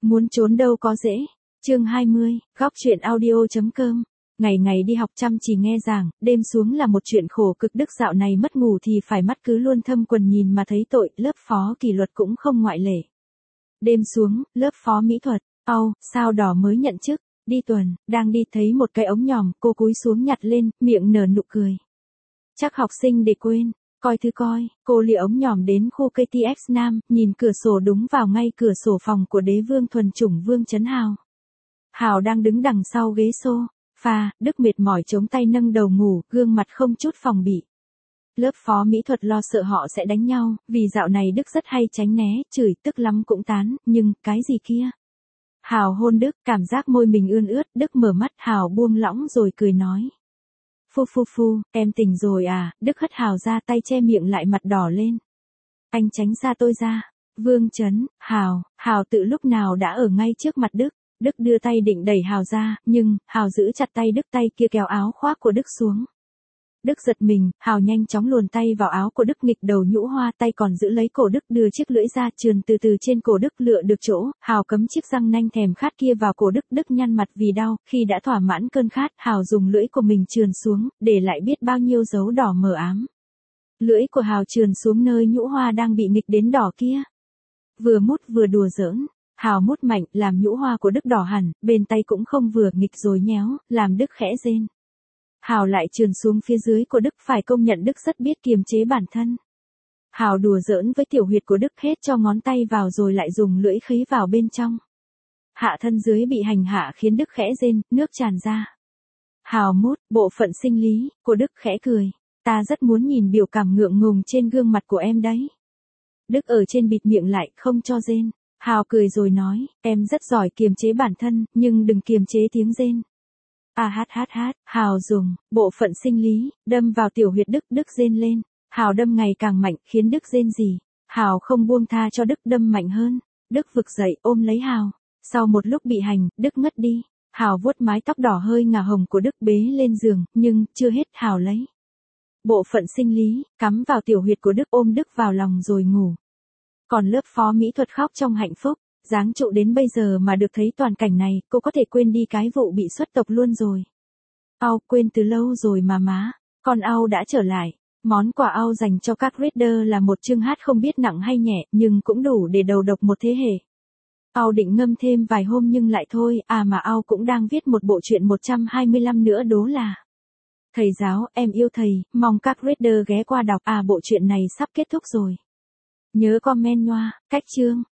Muốn trốn đâu có dễ. Chương 20, góc truyện audio.com. Ngày ngày đi học chăm chỉ nghe giảng, đêm xuống là một chuyện khổ cực. Đức dạo này mất ngủ thì phải mắt cứ luôn thâm quần nhìn mà thấy tội, lớp phó kỷ luật cũng không ngoại lệ. Đêm xuống, lớp phó mỹ thuật, sao đỏ mới nhận chức, đi tuần, đang đi thấy một cái ống nhòm, cô cúi xuống nhặt lên, miệng nở nụ cười. Chắc học sinh để quên, coi thứ coi, cô lìa ống nhòm đến khu KTX Nam, nhìn cửa sổ đúng vào ngay cửa sổ phòng của đế vương thuần chủng Vương Chấn Hào. Hào đang đứng đằng sau ghế sofa, Đức mệt mỏi chống tay nâng đầu ngủ, gương mặt không chút phòng bị. Lớp phó mỹ thuật lo sợ họ sẽ đánh nhau, vì dạo này Đức rất hay tránh né, chửi tức lắm cũng tán, nhưng, cái gì kia? Hào hôn Đức, cảm giác môi mình ươn ướt, Đức mở mắt, Hào buông lỏng rồi cười nói. Phu, em tỉnh rồi à, Đức hất Hào ra, tay che miệng lại, mặt đỏ lên. Anh tránh xa tôi ra. Vương Chấn, Hào tự lúc nào đã ở ngay trước mặt Đức. Đức đưa tay định đẩy Hào ra, nhưng, Hào giữ chặt tay Đức, tay kia kéo áo khoác của Đức xuống. Đức giật mình, Hào nhanh chóng luồn tay vào áo của Đức, nghịch đầu nhũ hoa, tay còn giữ lấy cổ Đức, đưa chiếc lưỡi ra, trườn từ từ trên cổ Đức, lựa được chỗ, Hào cấm chiếc răng nanh thèm khát kia vào cổ Đức. Đức nhăn mặt vì đau, khi đã thỏa mãn cơn khát, Hào dùng lưỡi của mình trườn xuống, để lại biết bao nhiêu dấu đỏ mờ ám. Lưỡi của Hào trườn xuống nơi nhũ hoa đang bị nghịch đến đỏ kia. Vừa mút vừa đùa giỡn. Hào mút mạnh, làm nhũ hoa của Đức đỏ hẳn, bên tay cũng không vừa nghịch rồi nhéo, làm Đức khẽ rên. Hào lại trườn xuống phía dưới của Đức, phải công nhận Đức rất biết kiềm chế bản thân. Hào đùa giỡn với tiểu huyệt của Đức, hết cho ngón tay vào rồi lại dùng lưỡi khấy vào bên trong. Hạ thân dưới bị hành hạ khiến Đức khẽ rên, nước tràn ra. Hào mút, bộ phận sinh lý, của Đức khẽ cười. Ta rất muốn nhìn biểu cảm ngượng ngùng trên gương mặt của em đấy. Đức ở trên bịt miệng lại, không cho rên. Hào cười rồi nói, em rất giỏi kiềm chế bản thân, nhưng đừng kiềm chế tiếng rên. Hào dùng, bộ phận sinh lý, đâm vào tiểu huyệt Đức, Đức rên lên. Hào đâm ngày càng mạnh, khiến Đức rên rỉ. Hào không buông tha cho Đức, đâm mạnh hơn. Đức vực dậy, ôm lấy Hào. Sau một lúc bị hành, Đức ngất đi. Hào vuốt mái tóc đỏ hơi ngà hồng của Đức, bế lên giường, nhưng, chưa hết, Hào lấy bộ phận sinh lý, cắm vào tiểu huyệt của Đức, ôm Đức vào lòng rồi ngủ. Còn lớp phó mỹ thuật khóc trong hạnh phúc, giáng trụ đến bây giờ mà được thấy toàn cảnh này, cô có thể quên đi cái vụ bị xuất tộc luôn rồi. Quên từ lâu rồi mà má, con đã trở lại. Món quà dành cho các reader là một chương hát không biết nặng hay nhẹ, nhưng cũng đủ để đầu độc một thế hệ. Định ngâm thêm vài hôm nhưng lại thôi, mà cũng đang viết một bộ truyện 125 nữa, đó là Thầy giáo, em yêu thầy, mong các reader ghé qua đọc. Bộ truyện này sắp kết thúc rồi. Nhớ comment nhoa, cách chương.